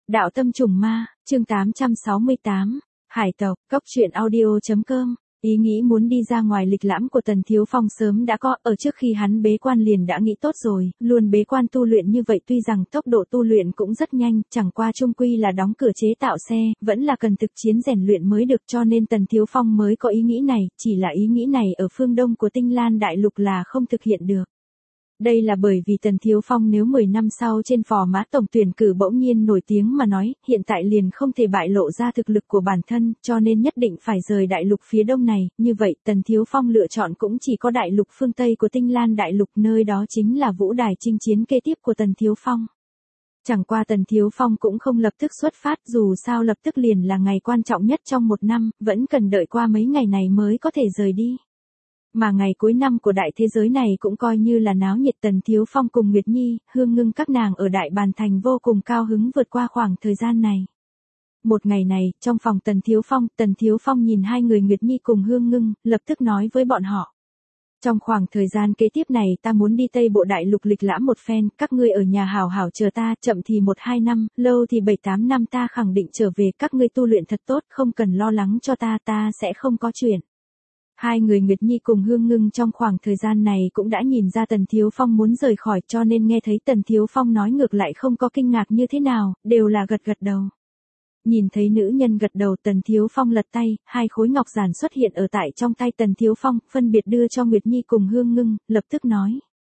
Đạo tâm trùng ma, chương 868, Hải tộc, Cốc truyện audio.com. Ý nghĩ muốn đi ra ngoài lịch lãm của Tần Thiếu Phong sớm đã có, ở trước khi hắn bế quan liền đã nghĩ tốt rồi, luôn bế quan tu luyện như vậy tuy rằng tốc độ tu luyện cũng rất nhanh, chẳng qua chung quy là đóng cửa chế tạo xe, vẫn là cần thực chiến rèn luyện mới được, cho nên Tần Thiếu Phong mới có ý nghĩ này, chỉ là ý nghĩ này ở phương đông của Tinh Lan Đại Lục là không thực hiện được. Đây là bởi vì Tần Thiếu Phong nếu 10 năm sau trên phò mã tổng tuyển cử bỗng nhiên nổi tiếng mà nói, hiện tại liền không thể bại lộ ra thực lực của bản thân, cho nên nhất định phải rời đại lục phía đông này, như vậy Tần Thiếu Phong lựa chọn cũng chỉ có đại lục phương Tây của Tinh Lan Đại Lục, nơi đó chính là vũ đài chinh chiến kế tiếp của Tần Thiếu Phong. Chẳng qua Tần Thiếu Phong cũng không lập tức xuất phát, dù sao lập tức liền là ngày quan trọng nhất trong một năm, vẫn cần đợi qua mấy ngày này mới có thể rời đi. Mà ngày cuối năm của đại thế giới này cũng coi như là náo nhiệt, Tần Thiếu Phong cùng Nguyệt Nhi, Hương Ngưng các nàng ở Đại Bàn Thành vô cùng cao hứng vượt qua khoảng thời gian này. Một ngày này, trong phòng Tần Thiếu Phong nhìn hai người Nguyệt Nhi cùng Hương Ngưng, lập tức nói với bọn họ. Trong khoảng thời gian kế tiếp này ta muốn đi Tây Bộ Đại Lục lịch lãm một phen, các ngươi ở nhà hảo hảo chờ ta, chậm thì 1-2 năm, lâu thì 7-8 năm ta khẳng định trở về, các ngươi tu luyện thật tốt, không cần lo lắng cho ta sẽ không có chuyện. Hai người Nguyệt Nhi cùng Hương Ngưng trong khoảng thời gian này cũng đã nhìn ra Tần Thiếu Phong muốn rời khỏi, cho nên nghe thấy Tần Thiếu Phong nói ngược lại không có kinh ngạc như thế nào, đều là gật gật đầu. Nhìn thấy nữ nhân gật đầu, Tần Thiếu Phong lật tay, hai khối ngọc giản xuất hiện ở tại trong tay Tần Thiếu Phong, phân biệt đưa cho Nguyệt Nhi cùng Hương Ngưng, lập tức nói.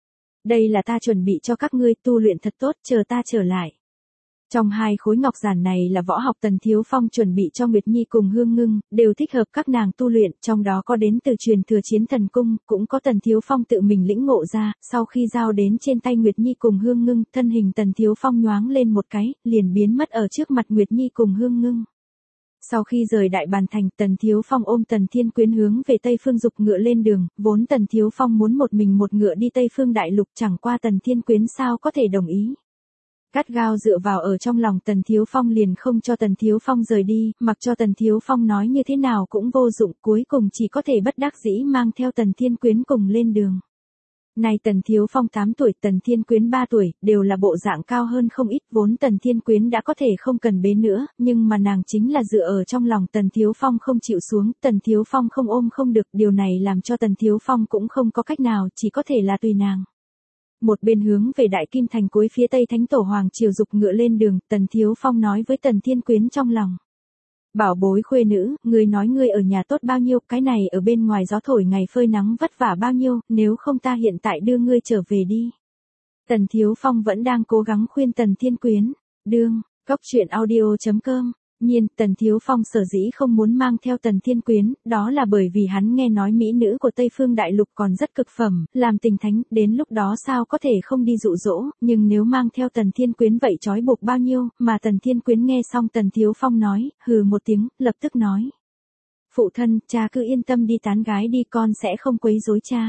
Đây là ta chuẩn bị cho các ngươi, tu luyện thật tốt, chờ ta trở lại. Trong hai khối ngọc giản này là võ học Tần Thiếu Phong chuẩn bị cho Nguyệt Nhi cùng Hương Ngưng, đều thích hợp các nàng tu luyện, trong đó có đến từ truyền thừa chiến thần cung, cũng có Tần Thiếu Phong tự mình lĩnh ngộ ra, sau khi giao đến trên tay Nguyệt Nhi cùng Hương Ngưng, thân hình Tần Thiếu Phong nhoáng lên một cái, liền biến mất ở trước mặt Nguyệt Nhi cùng Hương Ngưng. Sau khi rời Đại Bàn Thành, Tần Thiếu Phong ôm Tần Thiên Quyến hướng về Tây Phương dục ngựa lên đường, vốn Tần Thiếu Phong muốn một mình một ngựa đi Tây Phương Đại Lục, chẳng qua Tần Thiên Quyến sao có thể đồng ý. Gắt gao dựa vào ở trong lòng Tần Thiếu Phong liền không cho Tần Thiếu Phong rời đi, mặc cho Tần Thiếu Phong nói như thế nào cũng vô dụng, cuối cùng chỉ có thể bất đắc dĩ mang theo Tần Thiên Quyến cùng lên đường. Này Tần Thiếu Phong 8 tuổi, Tần Thiên Quyến 3 tuổi, đều là bộ dạng cao hơn không ít, vốn Tần Thiên Quyến đã có thể không cần bế nữa, nhưng mà nàng chính là dựa ở trong lòng Tần Thiếu Phong không chịu xuống, Tần Thiếu Phong không ôm không được, điều này làm cho Tần Thiếu Phong cũng không có cách nào, chỉ có thể là tùy nàng. Một bên hướng về Đại Kim Thành cuối phía Tây Thánh Tổ Hoàng triều dục ngựa lên đường, Tần Thiếu Phong nói với Tần Thiên Quyến trong lòng. Bảo bối khuê nữ, ngươi nói ngươi ở nhà tốt bao nhiêu, cái này ở bên ngoài gió thổi ngày phơi nắng vất vả bao nhiêu, nếu không ta hiện tại đưa ngươi trở về đi. Tần Thiếu Phong vẫn đang cố gắng khuyên Tần Thiên Quyến. Đương, Cốc truyện audio.com. Nhiên, Tần Thiếu Phong sở dĩ không muốn mang theo Tần Thiên Quyến, đó là bởi vì hắn nghe nói mỹ nữ của Tây Phương Đại Lục còn rất cực phẩm, làm tình thánh, đến lúc đó sao có thể không đi dụ dỗ, nhưng nếu mang theo Tần Thiên Quyến vậy trói buộc bao nhiêu, mà Tần Thiên Quyến nghe xong Tần Thiếu Phong nói, hừ một tiếng, lập tức nói. Phụ thân, cha cứ yên tâm đi tán gái đi, con sẽ không quấy rối cha.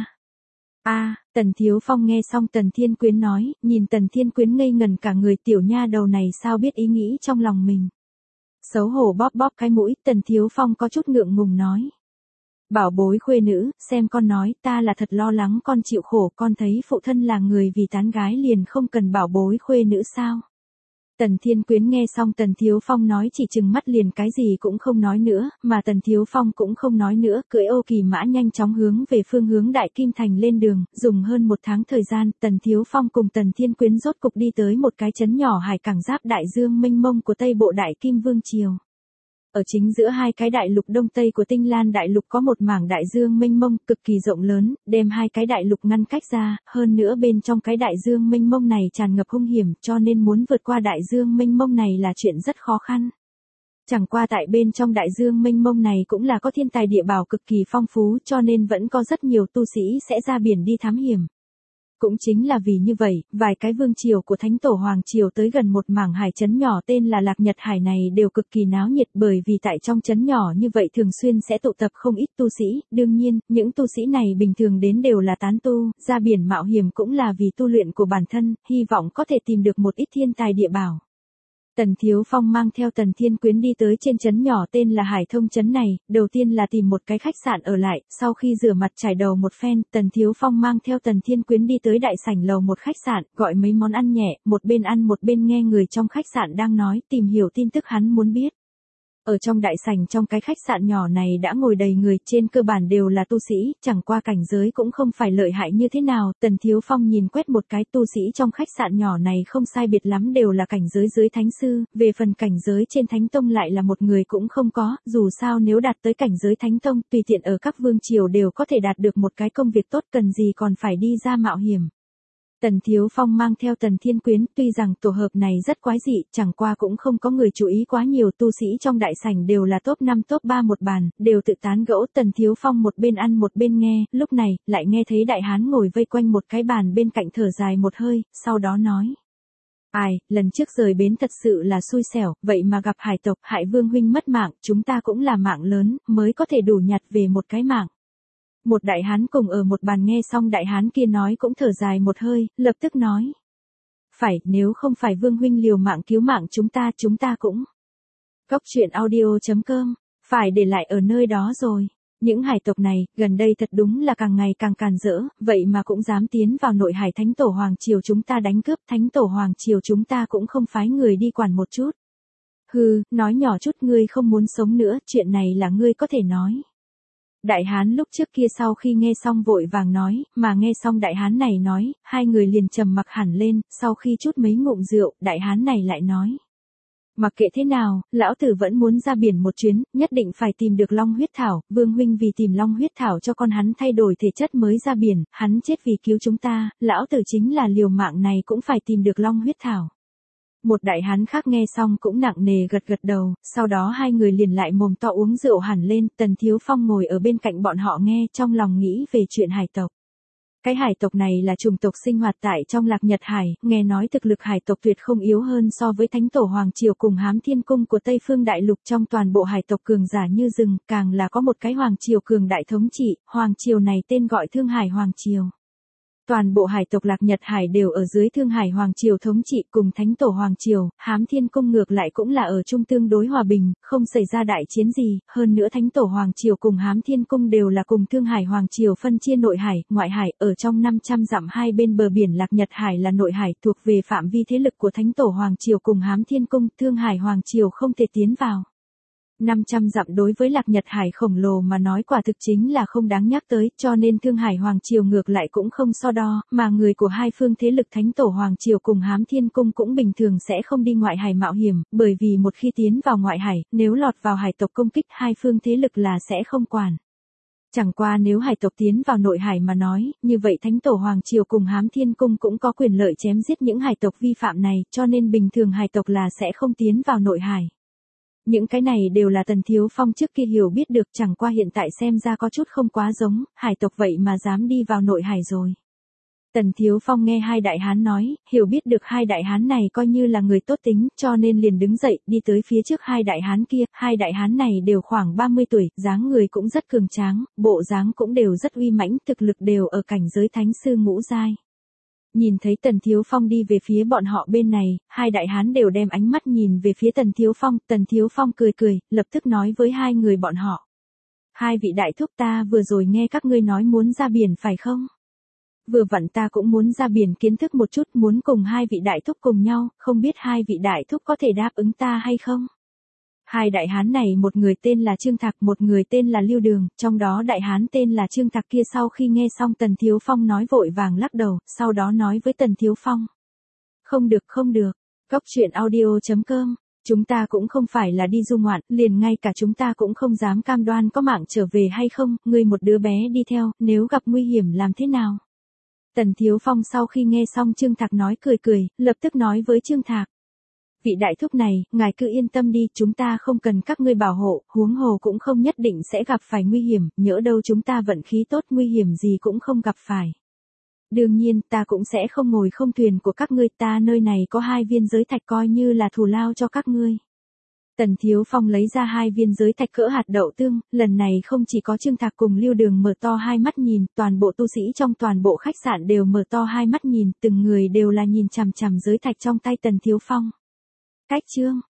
Tần Thiếu Phong nghe xong Tần Thiên Quyến nói, nhìn Tần Thiên Quyến ngây ngẩn cả người, tiểu nha đầu này sao biết ý nghĩ trong lòng mình. Xấu hổ bóp bóp cái mũi, Tần Thiếu Phong có chút ngượng ngùng nói. Bảo bối khuê nữ, xem con nói, ta là thật lo lắng con chịu khổ, con thấy phụ thân là người vì tán gái liền không cần bảo bối khuê nữ sao. Tần Thiên Quyến nghe xong Tần Thiếu Phong nói chỉ trừng mắt liền cái gì cũng không nói nữa, mà Tần Thiếu Phong cũng không nói nữa, cưỡi ô kỳ mã nhanh chóng hướng về phương hướng Đại Kim Thành lên đường, dùng hơn 1 tháng thời gian, Tần Thiếu Phong cùng Tần Thiên Quyến rốt cục đi tới một cái trấn nhỏ hải cảng giáp đại dương mênh mông của Tây Bộ Đại Kim Vương Triều. Ở chính giữa hai cái đại lục đông tây của Tinh Lan Đại Lục có một mảng đại dương mênh mông cực kỳ rộng lớn, đem hai cái đại lục ngăn cách ra, hơn nữa bên trong cái đại dương mênh mông này tràn ngập hung hiểm, cho nên muốn vượt qua đại dương mênh mông này là chuyện rất khó khăn. Chẳng qua tại bên trong đại dương mênh mông này cũng là có thiên tài địa bảo cực kỳ phong phú, cho nên vẫn có rất nhiều tu sĩ sẽ ra biển đi thám hiểm. Cũng chính là vì như vậy, vài cái vương triều của Thánh Tổ Hoàng triều tới gần một mảng hải trấn nhỏ tên là Lạc Nhật Hải này đều cực kỳ náo nhiệt, bởi vì tại trong trấn nhỏ như vậy thường xuyên sẽ tụ tập không ít tu sĩ, đương nhiên, những tu sĩ này bình thường đến đều là tán tu, ra biển mạo hiểm cũng là vì tu luyện của bản thân, hy vọng có thể tìm được một ít thiên tài địa bảo. Tần Thiếu Phong mang theo Tần Thiên Quyến đi tới trên trấn nhỏ tên là Hải Thông trấn này, đầu tiên là tìm một cái khách sạn ở lại, sau khi rửa mặt trải đầu một phen, Tần Thiếu Phong mang theo Tần Thiên Quyến đi tới đại sảnh lầu một khách sạn, gọi mấy món ăn nhẹ, một bên ăn một bên nghe người trong khách sạn đang nói, tìm hiểu tin tức hắn muốn biết. Ở trong đại sảnh trong cái khách sạn nhỏ này đã ngồi đầy người, trên cơ bản đều là tu sĩ, chẳng qua cảnh giới cũng không phải lợi hại như thế nào, Tần Thiếu Phong nhìn quét một cái tu sĩ trong khách sạn nhỏ này không sai biệt lắm đều là cảnh giới dưới thánh sư, về phần cảnh giới trên thánh tông lại là một người cũng không có, dù sao nếu đạt tới cảnh giới thánh tông, tùy tiện ở các vương triều đều có thể đạt được một cái công việc tốt, cần gì còn phải đi ra mạo hiểm. Tần Thiếu Phong mang theo Tần Thiên Quyến, tuy rằng tổ hợp này rất quái dị, chẳng qua cũng không có người chú ý quá nhiều, tu sĩ trong đại sảnh đều là top 5 top 3 một bàn, đều tự tán gẫu, Tần Thiếu Phong một bên ăn một bên nghe, lúc này, lại nghe thấy đại hán ngồi vây quanh một cái bàn bên cạnh thở dài một hơi, sau đó nói. Ai, lần trước rời bến thật sự là xui xẻo, vậy mà gặp hải tộc, hại vương huynh mất mạng, chúng ta cũng là mạng lớn, mới có thể đủ nhặt về một cái mạng. Một đại hán cùng ở một bàn nghe xong đại hán kia nói cũng thở dài một hơi, lập tức nói. Phải, nếu không phải vương huynh liều mạng cứu mạng chúng ta cũng. Cốc truyện audio.com, phải để lại ở nơi đó rồi. Những hải tộc này, gần đây thật đúng là càng ngày càng càn rỡ, vậy mà cũng dám tiến vào nội hải thánh tổ hoàng triều chúng ta đánh cướp, thánh tổ hoàng triều chúng ta cũng không phái người đi quản một chút. Hừ, nói nhỏ chút ngươi không muốn sống nữa, chuyện này là ngươi có thể nói. Đại hán lúc trước kia sau khi nghe xong vội vàng nói, mà nghe xong đại hán này nói, hai người liền trầm mặc hẳn lên, sau khi chút mấy ngụm rượu, đại hán này lại nói. Mặc kệ thế nào, lão tử vẫn muốn ra biển một chuyến, nhất định phải tìm được long huyết thảo, vương huynh vì tìm long huyết thảo cho con hắn thay đổi thể chất mới ra biển, hắn chết vì cứu chúng ta, lão tử chính là liều mạng này cũng phải tìm được long huyết thảo. Một đại hán khác nghe xong cũng nặng nề gật gật đầu, sau đó hai người liền lại mồm to uống rượu hẳn lên, Tần Thiếu Phong ngồi ở bên cạnh bọn họ nghe, trong lòng nghĩ về chuyện hải tộc. Cái hải tộc này là chủng tộc sinh hoạt tại trong Lạc Nhật Hải, nghe nói thực lực hải tộc tuyệt không yếu hơn so với Thánh Tổ Hoàng Triều cùng Hám Thiên Cung của Tây Phương Đại Lục, trong toàn bộ hải tộc cường giả như rừng, càng là có một cái Hoàng Triều cường đại thống trị, Hoàng Triều này tên gọi Thương Hải Hoàng Triều. Toàn bộ hải tộc Lạc Nhật Hải đều ở dưới Thương Hải Hoàng Triều thống trị cùng Thánh Tổ Hoàng Triều, Hám Thiên Cung ngược lại cũng là ở chung tương đối hòa bình, không xảy ra đại chiến gì, hơn nữa Thánh Tổ Hoàng Triều cùng Hám Thiên Cung đều là cùng Thương Hải Hoàng Triều phân chia nội hải, ngoại hải, ở trong 500 dặm hai bên bờ biển Lạc Nhật Hải là nội hải, thuộc về phạm vi thế lực của Thánh Tổ Hoàng Triều cùng Hám Thiên Cung, Thương Hải Hoàng Triều không thể tiến vào. 500 dặm đối với Lạc Nhật Hải khổng lồ mà nói quả thực chính là không đáng nhắc tới, cho nên Thương Hải Hoàng Triều ngược lại cũng không so đo, mà người của hai phương thế lực Thánh Tổ Hoàng Triều cùng Hám Thiên Cung cũng bình thường sẽ không đi ngoại hải mạo hiểm, bởi vì một khi tiến vào ngoại hải, nếu lọt vào hải tộc công kích hai phương thế lực là sẽ không quản. Chẳng qua nếu hải tộc tiến vào nội hải mà nói, như vậy Thánh Tổ Hoàng Triều cùng Hám Thiên Cung cũng có quyền lợi chém giết những hải tộc vi phạm này, cho nên bình thường hải tộc là sẽ không tiến vào nội hải. Những cái này đều là Tần Thiếu Phong trước kia hiểu biết được, chẳng qua hiện tại xem ra có chút không quá giống, hải tộc vậy mà dám đi vào nội hải rồi. Tần Thiếu Phong nghe hai đại hán nói, hiểu biết được hai đại hán này coi như là người tốt tính, cho nên liền đứng dậy, đi tới phía trước hai đại hán kia, hai đại hán này đều khoảng 30 tuổi, dáng người cũng rất cường tráng, bộ dáng cũng đều rất uy mãnh, thực lực đều ở cảnh giới thánh sư ngũ giai. Nhìn thấy Tần Thiếu Phong đi về phía bọn họ bên này, hai đại hán đều đem ánh mắt nhìn về phía Tần Thiếu Phong cười cười, lập tức nói với hai người bọn họ. Hai vị đại thúc, ta vừa rồi nghe các ngươi nói muốn ra biển phải không? Vừa vặn ta cũng muốn ra biển kiến thức một chút, muốn cùng hai vị đại thúc cùng nhau, không biết hai vị đại thúc có thể đáp ứng ta hay không? Hai đại hán này một người tên là Trương Thạc, một người tên là Lưu Đường, trong đó đại hán tên là Trương Thạc kia sau khi nghe xong Tần Thiếu Phong nói vội vàng lắc đầu, sau đó nói với Tần Thiếu Phong. Không được, Cốc truyện audio.com, chúng ta cũng không phải là đi du ngoạn, liền ngay cả chúng ta cũng không dám cam đoan có mạng trở về hay không, ngươi một đứa bé đi theo, nếu gặp nguy hiểm làm thế nào? Tần Thiếu Phong sau khi nghe xong Trương Thạc nói cười cười, lập tức nói với Trương Thạc. Vị đại thúc này, ngài cứ yên tâm đi, chúng ta không cần các ngươi bảo hộ, huống hồ cũng không nhất định sẽ gặp phải nguy hiểm, nhỡ đâu chúng ta vận khí tốt nguy hiểm gì cũng không gặp phải. Đương nhiên, ta cũng sẽ không ngồi không thuyền của các ngươi, ta nơi này có 2 viên giới thạch coi như là thù lao cho các ngươi. Tần Thiếu Phong lấy ra 2 viên giới thạch cỡ hạt đậu tương, lần này không chỉ có Trương Thạc cùng Lưu Đường mở to hai mắt nhìn, toàn bộ tu sĩ trong toàn bộ khách sạn đều mở to hai mắt nhìn, từng người đều là nhìn chằm chằm giới thạch trong tay Tần Thiếu Phong. Cách chương